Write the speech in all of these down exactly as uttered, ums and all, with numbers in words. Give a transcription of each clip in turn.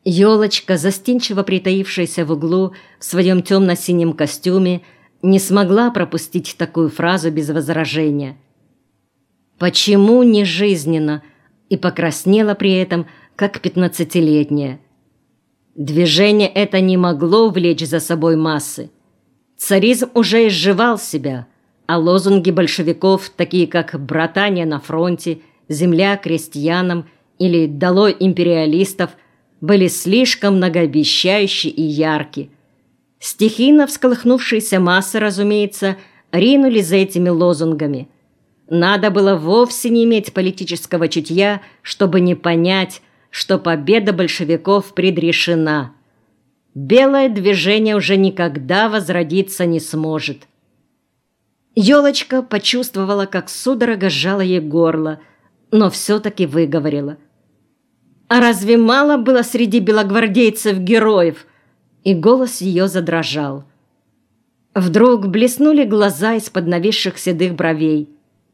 Елочка, застенчиво притаившаяся в углу в своем темно-синем костюме, не смогла пропустить такую фразу без возражения. «Почему не жизненно?» и покраснела при этом, как пятнадцатилетняя. Движение это не могло увлечь за собой массы. Царизм уже изживал себя, а лозунги большевиков, такие как «Братания на фронте», «Земля крестьянам» или «Долой империалистов», были слишком многообещающи и ярки. Стихийно всколыхнувшиеся массы, разумеется, ринулись за этими лозунгами. Надо было вовсе не иметь политического чутья, чтобы не понять, что победа большевиков предрешена. Белое движение уже никогда возродиться не сможет. Елочка почувствовала, как судорога сжала ей горло, но все-таки выговорила. «А разве мало было среди белогвардейцев героев?» И голос ее задрожал. Вдруг блеснули глаза из-под нависших седых бровей.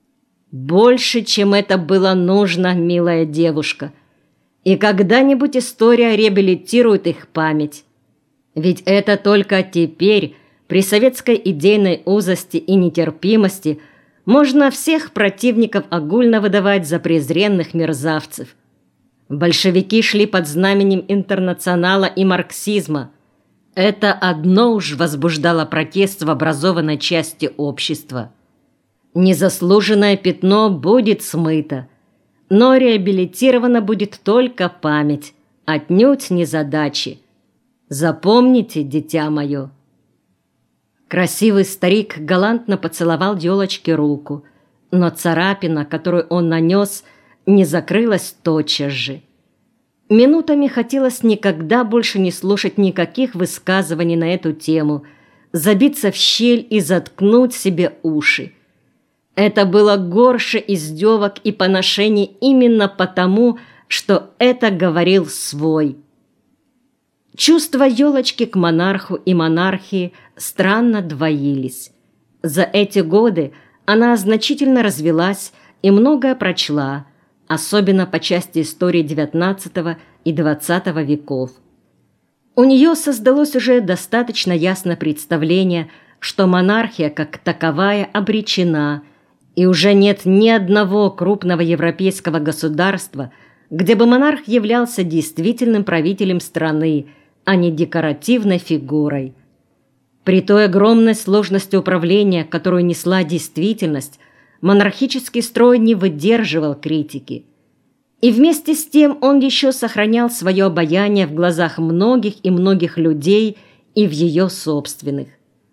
«Больше, чем это было нужно, милая девушка. И когда-нибудь история реабилитирует их память. Ведь это только теперь, при советской идейной узости и нетерпимости, можно всех противников огульно выдавать за презренных мерзавцев. Большевики шли под знаменем интернационала и марксизма. Это одно уж возбуждало протест в образованной части общества. Незаслуженное пятно будет смыто, но реабилитирована будет только память, отнюдь не задачи. Запомните, дитя мое». Красивый старик галантно поцеловал Елочке руку, но царапина, которую он нанес, не закрылась тотчас же. Минутами хотелось никогда больше не слушать никаких высказываний на эту тему, забиться в щель и заткнуть себе уши. Это было горше издевок и поношений именно потому, что это говорил свой. Чувства Елочки к монарху и монархии странно двоились. За эти годы она значительно развилась и многое прочла, особенно по части истории девятнадцатого и двадцатого веков. У нее создалось уже достаточно ясное представление, что монархия как таковая обречена, и уже нет ни одного крупного европейского государства, где бы монарх являлся действительным правителем страны, а не декоративной фигурой. При той огромной сложности управления, которую несла действительность, монархический строй не выдерживал критики. И вместе с тем он еще сохранял свое обаяние в глазах многих и многих людей и в ее собственных.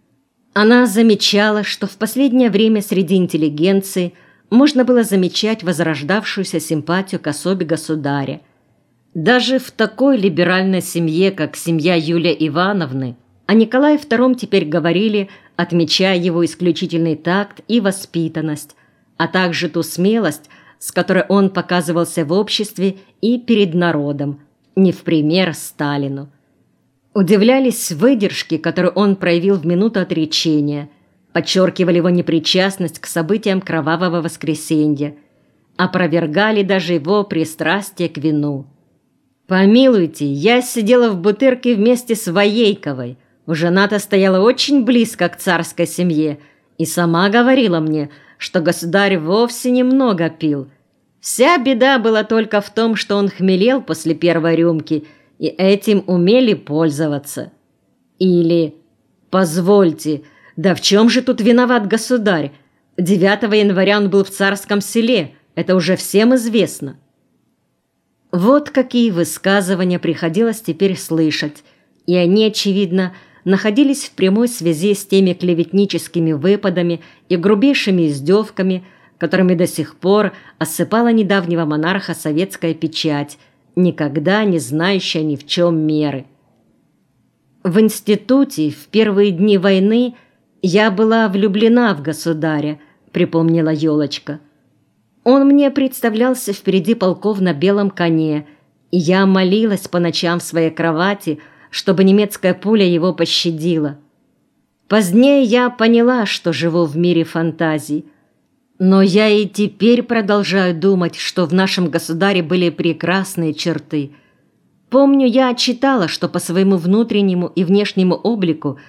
Она замечала, что в последнее время среди интеллигенции можно было замечать возрождавшуюся симпатию к особе государя. Даже в такой либеральной семье, как семья Юлии Ивановны, о Николае втором теперь говорили, отмечая его исключительный такт и воспитанность, а также ту смелость, с которой он показывался в обществе и перед народом, не в пример Сталину. Удивлялись выдержке, которую он проявил в минуту отречения, подчеркивали его непричастность к событиям Кровавого воскресенья, опровергали даже его пристрастие к вину. «Помилуйте, я сидела в Бутырке вместе с Воейковой, уже жена-то стояла очень близко к царской семье и сама говорила мне, что государь вовсе немного пил. Вся беда была только в том, что он хмелел после первой рюмки, и этим умели пользоваться». Или «Позвольте, да в чем же тут виноват государь? девятого января он был в Царском Селе, это уже всем известно». Вот какие высказывания приходилось теперь слышать, и они, очевидно, находились в прямой связи с теми клеветническими выпадами и грубейшими издевками, которыми до сих пор осыпала недавнего монарха советская печать, никогда не знающая ни в чем меры. В институте в первые дни войны я была влюблена в государя, припомнила Елочка. Он мне представлялся впереди полков на белом коне, и я молилась по ночам в своей кровати, чтобы немецкая пуля его пощадила. Позднее я поняла, что живу в мире фантазий, но я и теперь продолжаю думать, что в нашем государе были прекрасные черты. Помню, я читала, что по своему внутреннему и внешнему облику